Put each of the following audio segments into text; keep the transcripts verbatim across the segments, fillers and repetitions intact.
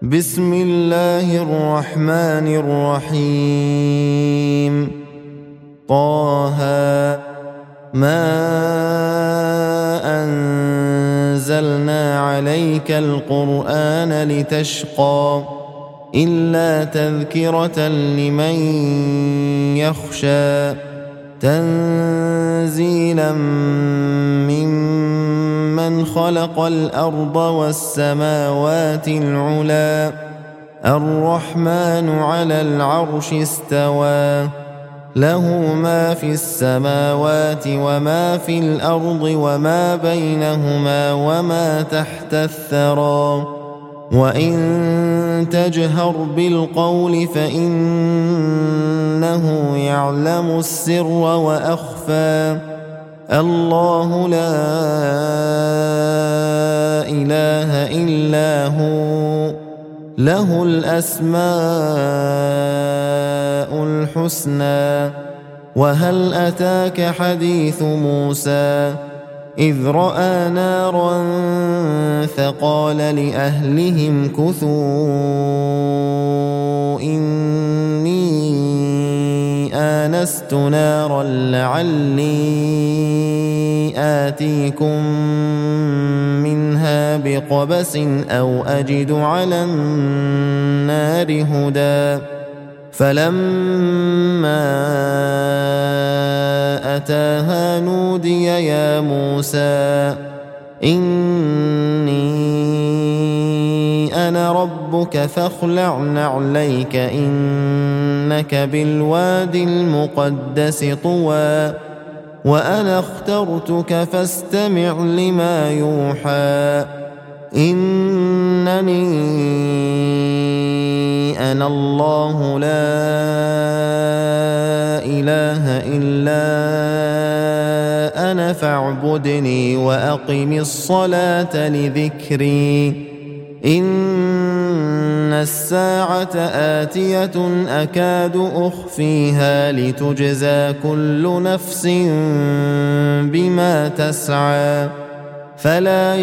بسم الله الرحمن الرحيم طه ما أنزلنا عليك القرآن لتشقى إلا تذكرة لمن يخشى تنزيلا ممن خلق الأرض والسماوات العلى الرحمن على العرش استوى له ما في السماوات وما في الأرض وما بينهما وما تحت الثرى وإن تجهر بالقول فإنه يعلم السر وأخفى الله لا إله إلا هو له الأسماء الحسنى وهل أتاك حديث موسى إذ رأى نارا فقال لأهلهم كثوا إني آنست نارا لعلي آتيكم منها بقبس أو أجد على النار هدى فلما أتاها نودي يا موسى إني أنا ربك فاخلع نعليك إنك بالوادي المقدس طوى وأنا اخترتك فاستمع لما يوحى إنني أنا الله لا إله إلا أنا فاعبدني وأقم الصلاة لذكري إن الساعة آتية أكاد أخفيها لتجزى كل نفس بما تسعى فلا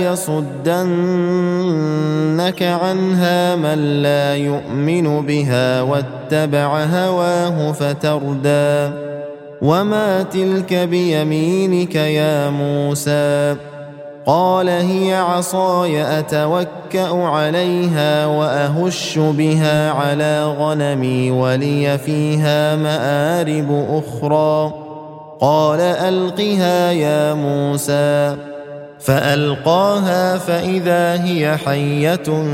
يصدنك عنها من لا يؤمن بها واتبع هواه فتردى وما تلك بيمينك يا موسى قال هي عصاي أتوكأ عليها وأهش بها على غنمي ولي فيها مآرب أخرى قال ألقها يا موسى فألقاها فإذا هي حية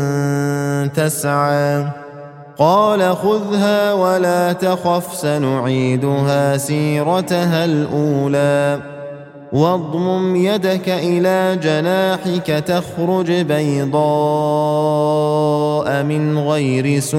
تسعى قال خذها ولا تخف سنعيدها سيرتها الأولى واضمم يدك إلى جناحك تخرج بيضاء من غير سوء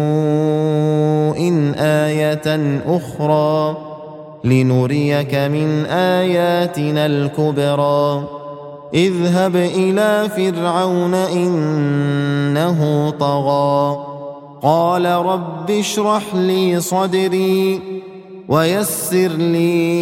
آية أخرى لنريك من آياتنا الكبرى اذهب إلى فرعون إنه طغى قال رب اشرح لي صدري ويسر لي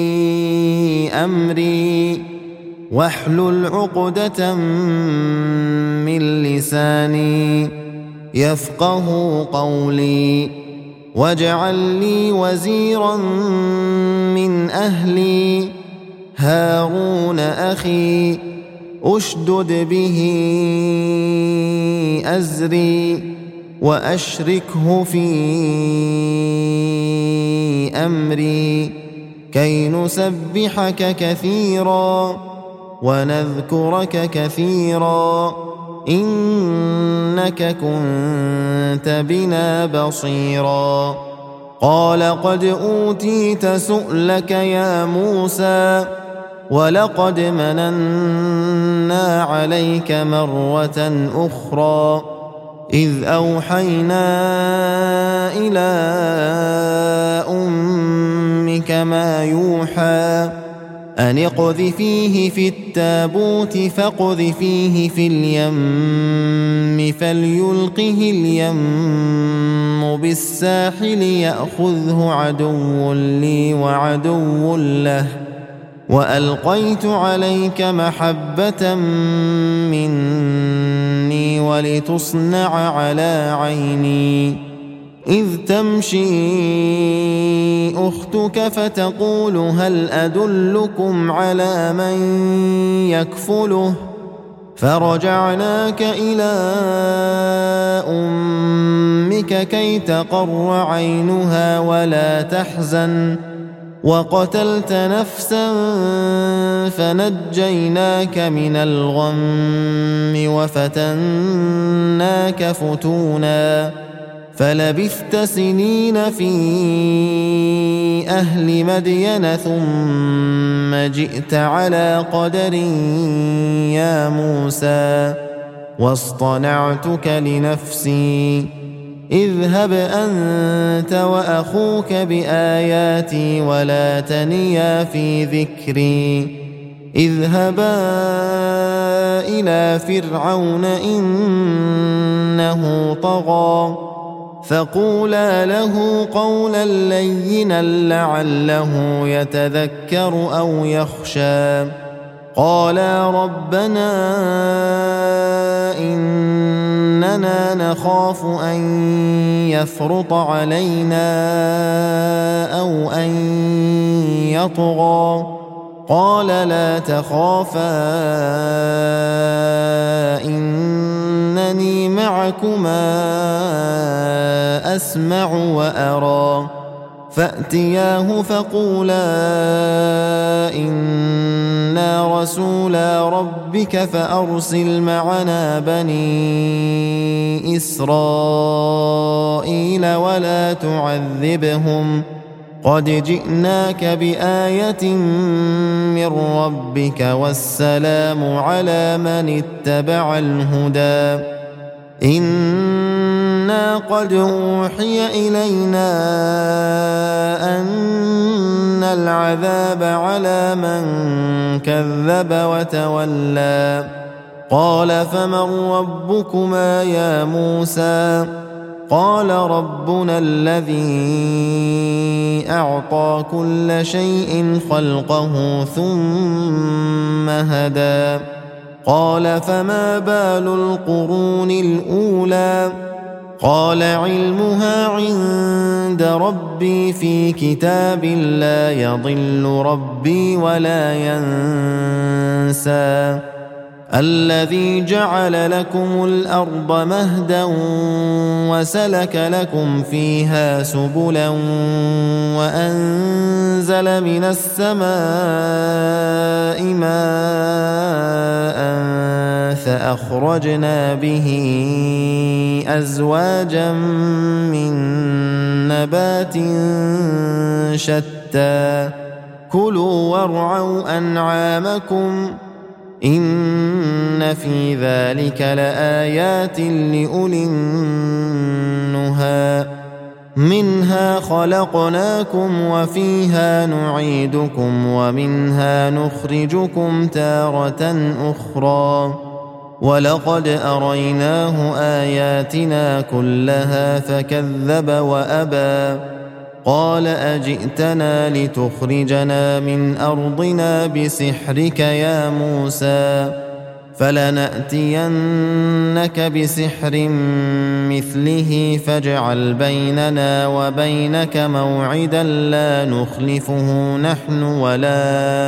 أمري واحلل عقدة من لساني يفقه قولي واجعل لي وزيرا من أهلي هارون أخي أشدد به أزري وأشركه في أمري كي نسبحك كثيرا ونذكرك كثيرا إنك كنت بنا بصيرا قال قد أوتيت سؤلك يا موسى ولقد مننا عليك مرة أخرى إذ أوحينا إلى أمك ما يوحى أن اقذفيه في التابوت فاقذفيه في اليم فليلقه اليم بالساحل يأخذه عدو لي وعدو له وألقيت عليك محبة مني ولتصنع على عيني إذ تمشي أختك فتقول هل أدلكم على من يكفله فرجعناك إلى أمك كي تقر عينها ولا تحزن وقتلت نفسا فنجيناك من الغم وفتناك فتونا فلبثت سنين في أهل مدين ثم جئت على قدر يا موسى واصطنعتك لنفسي اذهب أنت وأخوك بآياتي ولا تنيا في ذكري اذهبا إلى فرعون إنه طغى فقولا له قولا لينا لعله يتذكر أو يخشى قالا ربنا إننا نخاف أن يفرط علينا أو أن يطغى قال لا تخافا إنني معكما أسمع وأرى فأتياه فقولا إنا رسولا ربك فأرسل معنا بني إسرائيل ولا تعذبهم قد جئناك بآية من ربك والسلام على من اتبع الهدى إنا قد أوحي إلينا أن العذاب على من كذب وتولى قال فمن ربكما يا موسى قال ربنا الذي أعطى كل شيء خلقه ثم هدى قال فما بال القرون الأولى قال علمها عند ربي في كتاب لا يضل ربي ولا ينسى الذي جعل لكم الأرض مهدا وسلك لكم فيها سبلا وأنزل من السماء ماء فأخرجنا به أزواجا من نبات شتى كلوا وارعوا أنعامكم إن في ذلك لآيات لأولي النهى منها خلقناكم وفيها نعيدكم ومنها نخرجكم تارة أخرى ولقد أريناه آياتنا كلها فكذب وأبى قال أجئتنا لتخرجنا من أرضنا بسحرك يا موسى فلنأتينك بسحر مثله فاجعل بيننا وبينك موعدا لا نخلفه نحن ولا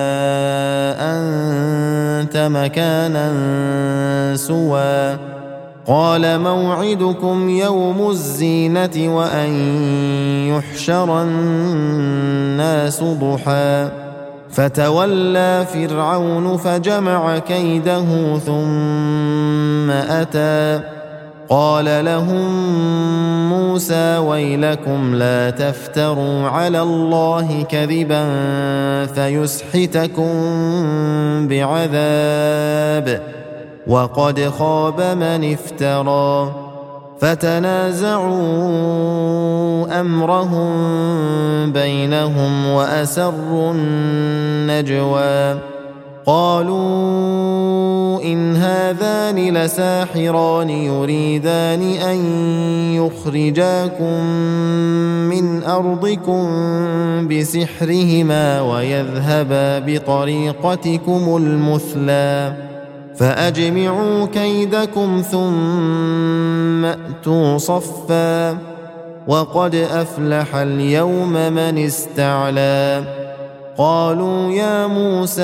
أنت مكانا سوى قال موعدكم يوم الزينة وأن يحشر الناس ضحى فتولى فرعون فجمع كيده ثم أتى قال لهم موسى ويلكم لا تفتروا على الله كذبا فيسحتكم بعذاب وقد خاب من افترى فتنازعوا أمرهم بينهم وأسروا النجوى قالوا إن هذان لساحران يريدان أن يخرجاكم من أرضكم بسحرهما ويذهبا بطريقتكم المثلى فأجمعوا كيدكم ثم أتوا صفا وقد أفلح اليوم من استعلى قالوا يا موسى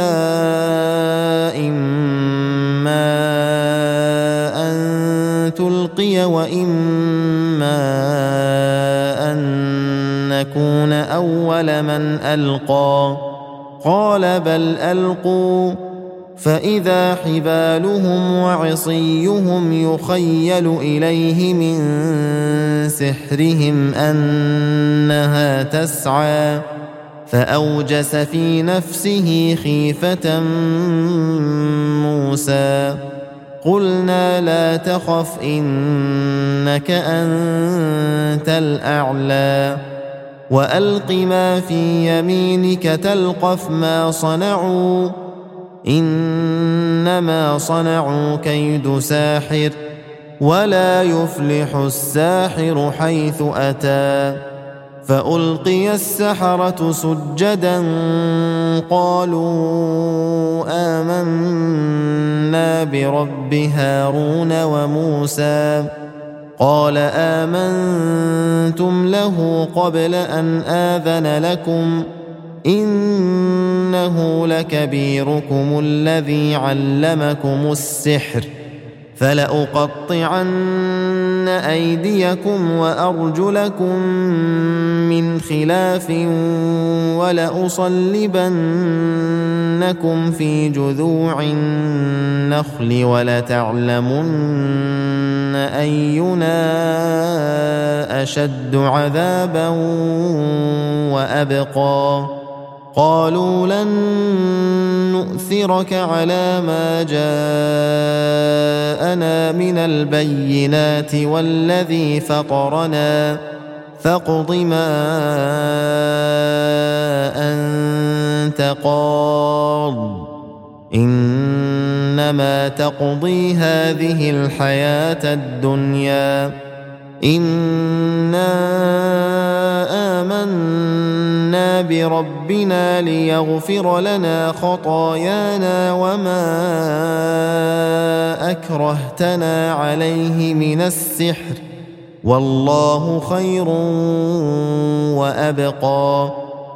إما أن تلقي وإما أن نكون أول من ألقى قال بل ألقوا فإذا حبالهم وعصيهم يخيل إليه من سحرهم أنها تسعى فأوجس في نفسه خيفة موسى قلنا لا تخف إنك أنت الأعلى وألق ما في يمينك تلقف ما صنعوا إنما صنعوا كيد ساحر ولا يفلح الساحر حيث أتى فألقي السحرة سجدا قالوا آمنا برب هارون وموسى قال آمنتم له قبل أن آذن لكم إنه لكبيركم الذي علمكم السحر فلأقطعن أيديكم وأرجلكم من خلاف ولأصلبنكم في جذوع النخل ولتعلمن أينا أشد عذابا وأبقى قالوا لن نؤثرك على ما جاءنا من البينات والذي فطرنا فاقض ما أنت قاض إنما تقضي هذه الحياة الدنيا إنا آمنا بربنا ليغفر لنا خطايانا وما أكرهتنا عليه من السحر والله خير وأبقى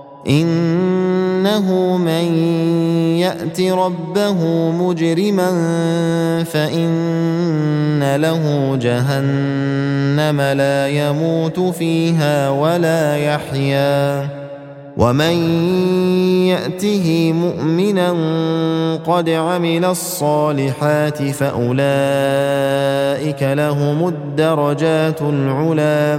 إنه من يأت ربه مجرما فإن له جهنم لا يموت فيها ولا يحيا ومن يأته مؤمنا قد عمل الصالحات فأولئك لهم الدرجات العلى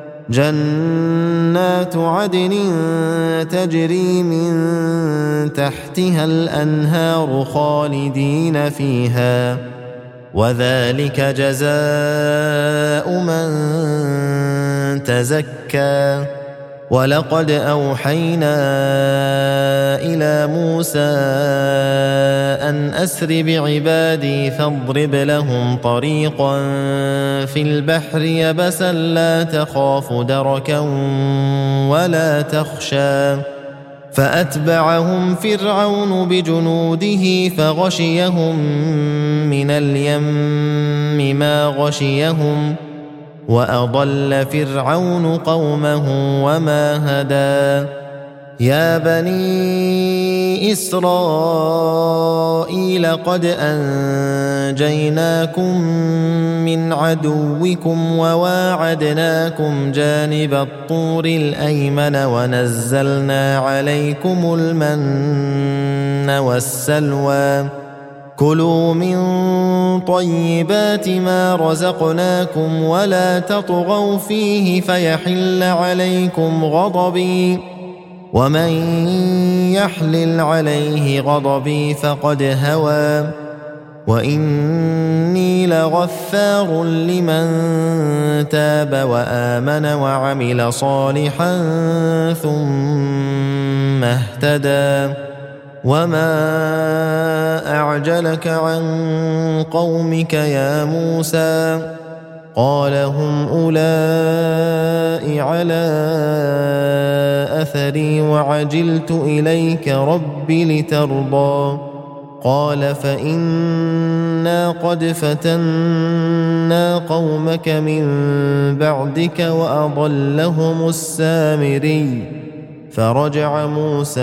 جنات عدن تجري من تحتها الأنهار خالدين فيها وذلك جزاء من تزكى ولقد أوحينا إلى موسى أن أسر بعبادي فاضرب لهم طريقا في البحر يبسا لا تخاف دركا ولا تخشى فأتبعهم فرعون بجنوده فغشيهم من اليم ما غشيهم وأضل فرعون قومه وما هدى يا بني إسرائيل قد أنجيناكم من عدوكم وواعدناكم جانب الطور الأيمن ونزلنا عليكم المن والسلوى كلوا من طيبات ما رزقناكم ولا تطغوا فيه فيحل عليكم غضبي ومن يحلل عليه غضبي فقد هوى وإني لغفار لمن تاب وآمن وعمل صالحا ثم اهتدى وما أعجلك عن قومك يا موسى قال هم أولئك على أثري وعجلت إليك رب لترضى قال فإنا قد فتنا قومك من بعدك وأضلهم السامري فرجع موسى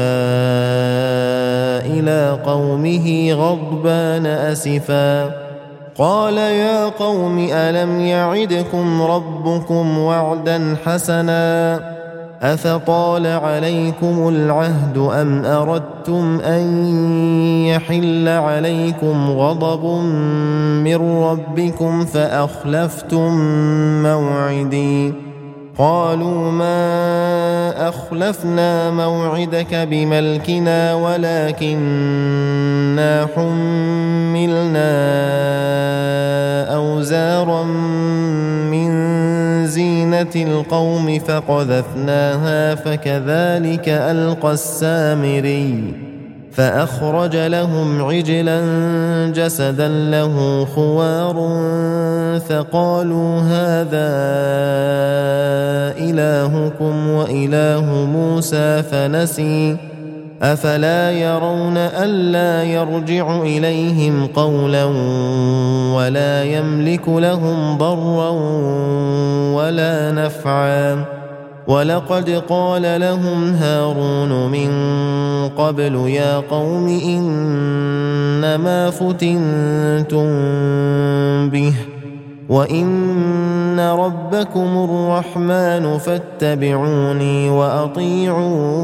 إلى قومه غضبان أسفا قال يا قوم ألم يعدكم ربكم وعدا حسنا أفطال عليكم العهد أم أردتم أن يحل عليكم غضب من ربكم فأخلفتم موعدي قالوا ما أخلفنا موعدك بملكنا ولكننا حملنا أوزارا من زينة القوم فقذفناها فكذلك ألقى السامري فأخرج لهم عجلا جسدا له خوار فقالوا هذا إلهكم وإله موسى فنسي أفلا يرون ألا يرجع إليهم قولا ولا يملك لهم ضرا ولا نفعا ولقد قال لهم هارون من قبل يا قوم إنما فتنتم به وإن ربكم الرحمن فاتبعوني وأطيعوا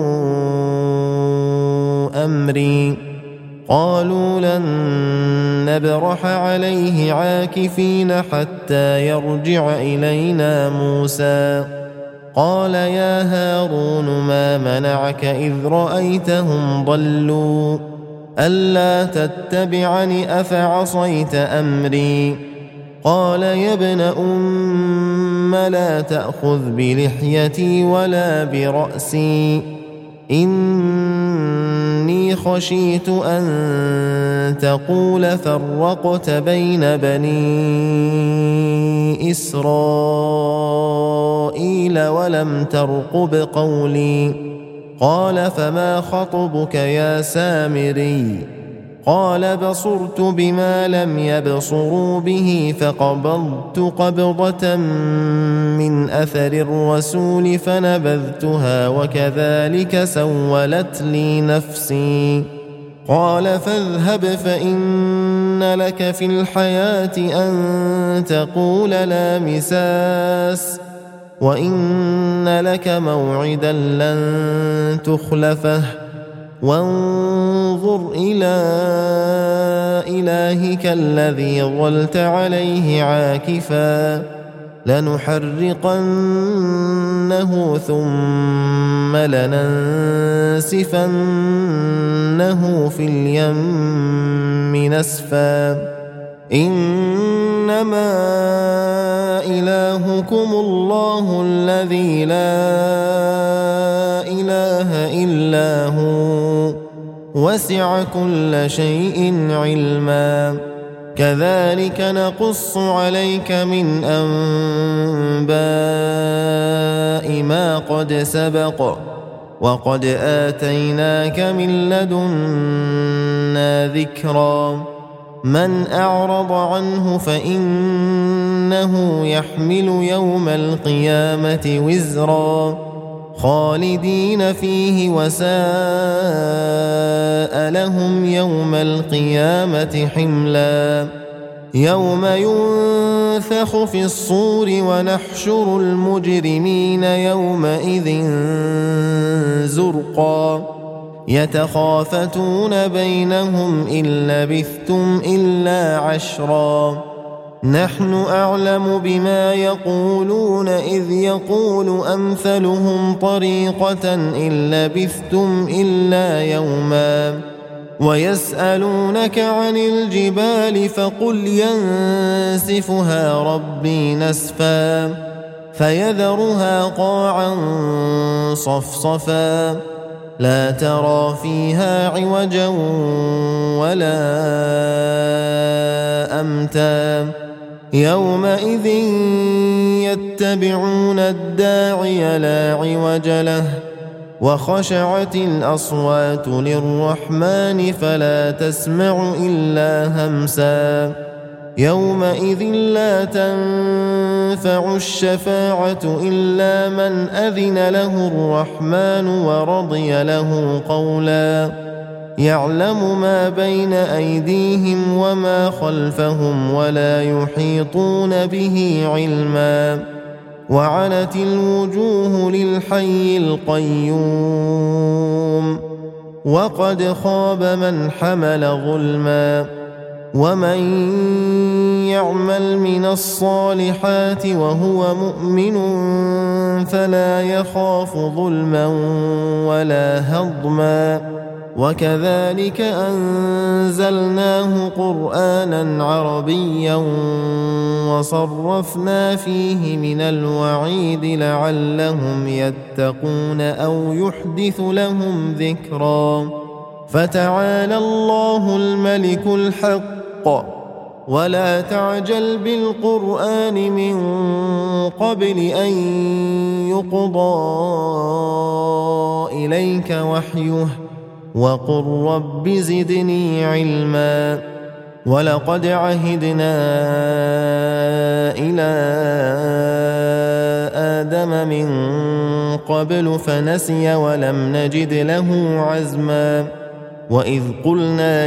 أمري قالوا لن نبرح عليه عاكفين حتى يرجع إلينا موسى قال يا هارون ما منعك إذ رأيتهم ضلوا ألا تتبعني أفعصيت أمري قال يا ابن أم لا تأخذ بلحيتي ولا برأسي إني خشيت أن تقول فرقت بين بني إسرائيل ولم ترقب قولي قال فما خطبك يا سامري قال بصرت بما لم يبصروا به فقبضت قبضة من أثر الرسول فنبذتها وكذلك سولت لي نفسي قال فاذهب فإن لك في الحياة أن تقول لا مساس وإن لك موعدا لن تخلفه وانظر إلى إلهك الذي ظلت عليه عاكفا لنحرقنه ثم لننسفنه في اليم نسفا إنما إلهكم الله الذي لا إله إلا هو وسع كل شيء علما كذلك نقص عليك من أنباء ما قد سبق وقد آتيناك من لدنا ذكرا من أعرض عنه فإنه يحمل يوم القيامة وزرا خالدين فيه وساء لهم يوم القيامة حملا يوم ينفخ في الصور ونحشر المجرمين يومئذ زرقا يتخافتون بينهم إن لبثتم إلا عشرا نحن أعلم بما يقولون إذ يقول أمثلهم طريقة إن لبثتم إلا يوما ويسألونك عن الجبال فقل ينسفها ربي نسفا فيذرها قاعا صفصفا لا ترى فيها عوجا ولا أمتا يومئذ يتبعون الداعي لا عوج له وخشعت الأصوات للرحمن فلا تسمع إلا همسا يومئذ لا تنفع الشفاعة إلا من أذن له الرحمن ورضي له قولا يعلم ما بين أيديهم وما خلفهم ولا يحيطون به علما وعنت الوجوه للحي القيوم وقد خاب من حمل ظلما ومن يعمل من الصالحات وهو مؤمن فلا يخاف ظلما ولا هضما وكذلك أنزلناه قرآنا عربيا وصرفنا فيه من الوعيد لعلهم يتقون أو يحدث لهم ذكرا فتعالى الله الملك الحق ولا تعجل بالقرآن من قبل أن يقضى إليك وحيه وقل رب زدني علما ولقد عهدنا إلى آدم من قبل فنسي ولم نجد له عزما وإذ قلنا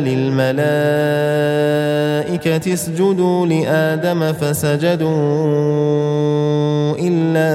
للملائكة اسجدوا لآدم فسجدوا إلا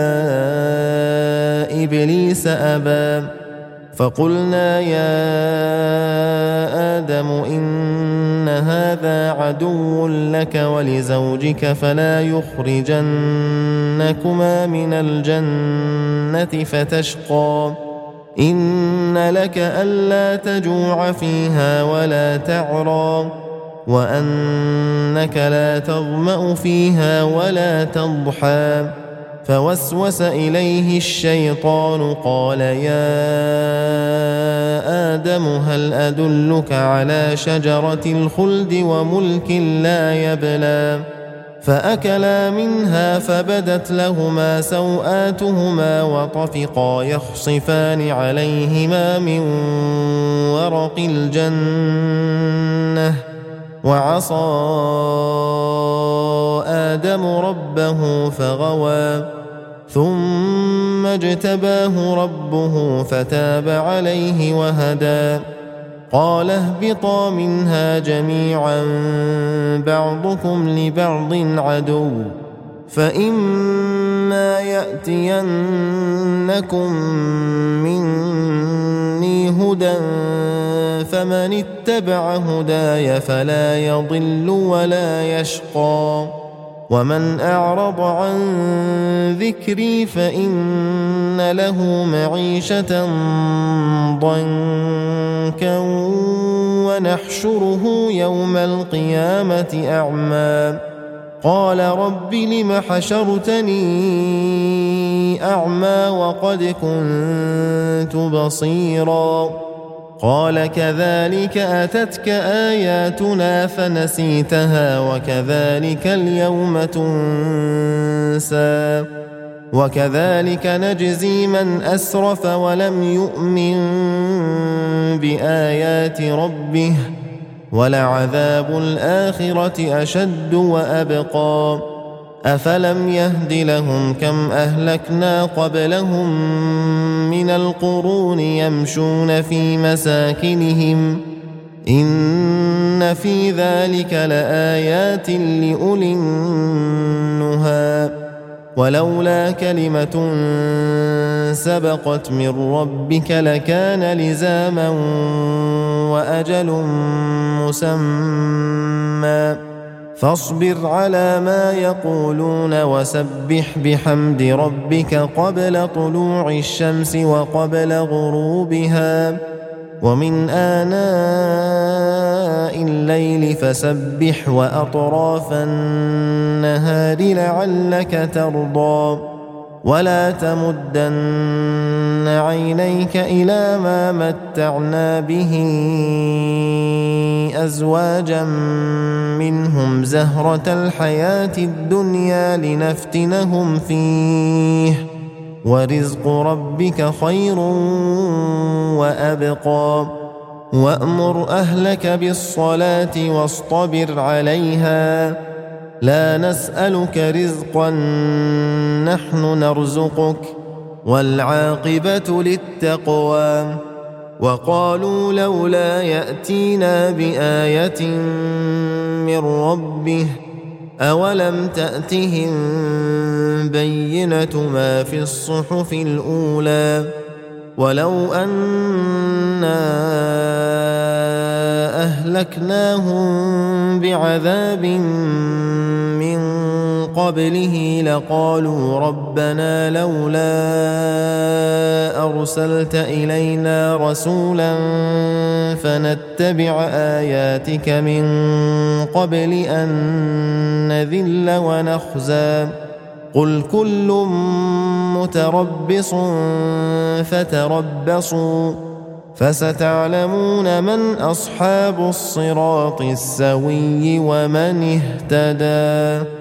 إبليس أبى فقلنا يا آدم إن هذا عدو لك ولزوجك فلا يخرجنكما من الجنة فتشقى إن لك ألا تجوع فيها ولا تعرى وأنك لا تظمأ فيها ولا تضحى فوسوس إليه الشيطان قال يا آدم هل أدلك على شجرة الخلد وملك لا يبلى فأكلا منها فبدت لهما سوآتهما وطفقا يخصفان عليهما من ورق الجنة وعصى آدم ربه فغوى ثم اجتباه ربه فتاب عليه وهدى قال اهبطا منها جميعا بعضكم لبعض عدو فإما يأتينكم مني هدى فمن اتبع هداي فلا يضل ولا يشقى ومن أعرض عن ذكري فإن له معيشة ضنكا ونحشره يوم القيامة أعمى قال رب لم حشرتني أعمى وقد كنت بصيرا قال كذلك أتتك آياتنا فنسيتها وكذلك اليوم تنسى وكذلك نجزي من أسرف ولم يؤمن بآيات ربه ولعذاب الآخرة أشد وأبقى أفلم يهد لهم كم أهلكنا قبلهم من القرون يمشون في مساكنهم إن في ذلك لآيات لأولي النهى ولولا كلمة سبقت من ربك لكان لزاما وأجل مسمى فاصبر على ما يقولون وسبح بحمد ربك قبل طلوع الشمس وقبل غروبها ومن آناء الليل فسبح وأطراف النهار لعلك ترضى ولا تمدن عينيك إلى ما متعنا به أزواجا منهم زهرة الحياة الدنيا لنفتنهم فيه ورزق ربك خير وأبقى وأمر أهلك بالصلاة واصطبر عليها لا نسألك رزقا نحن نرزقك والعاقبة للتقوى وقالوا لولا يأتينا بآية من ربه أولم تأتهم بينة ما في الصحف الأولى ولو أنا أهلكناهم بعذاب من قبله لقالوا ربنا لولا أرسلت إلينا رسولا فنتبع آياتك من قبل أن نذل ونخزى قل كل متربص فتربصوا فستعلمون من أصحاب الصراط السوي ومن اهتدى.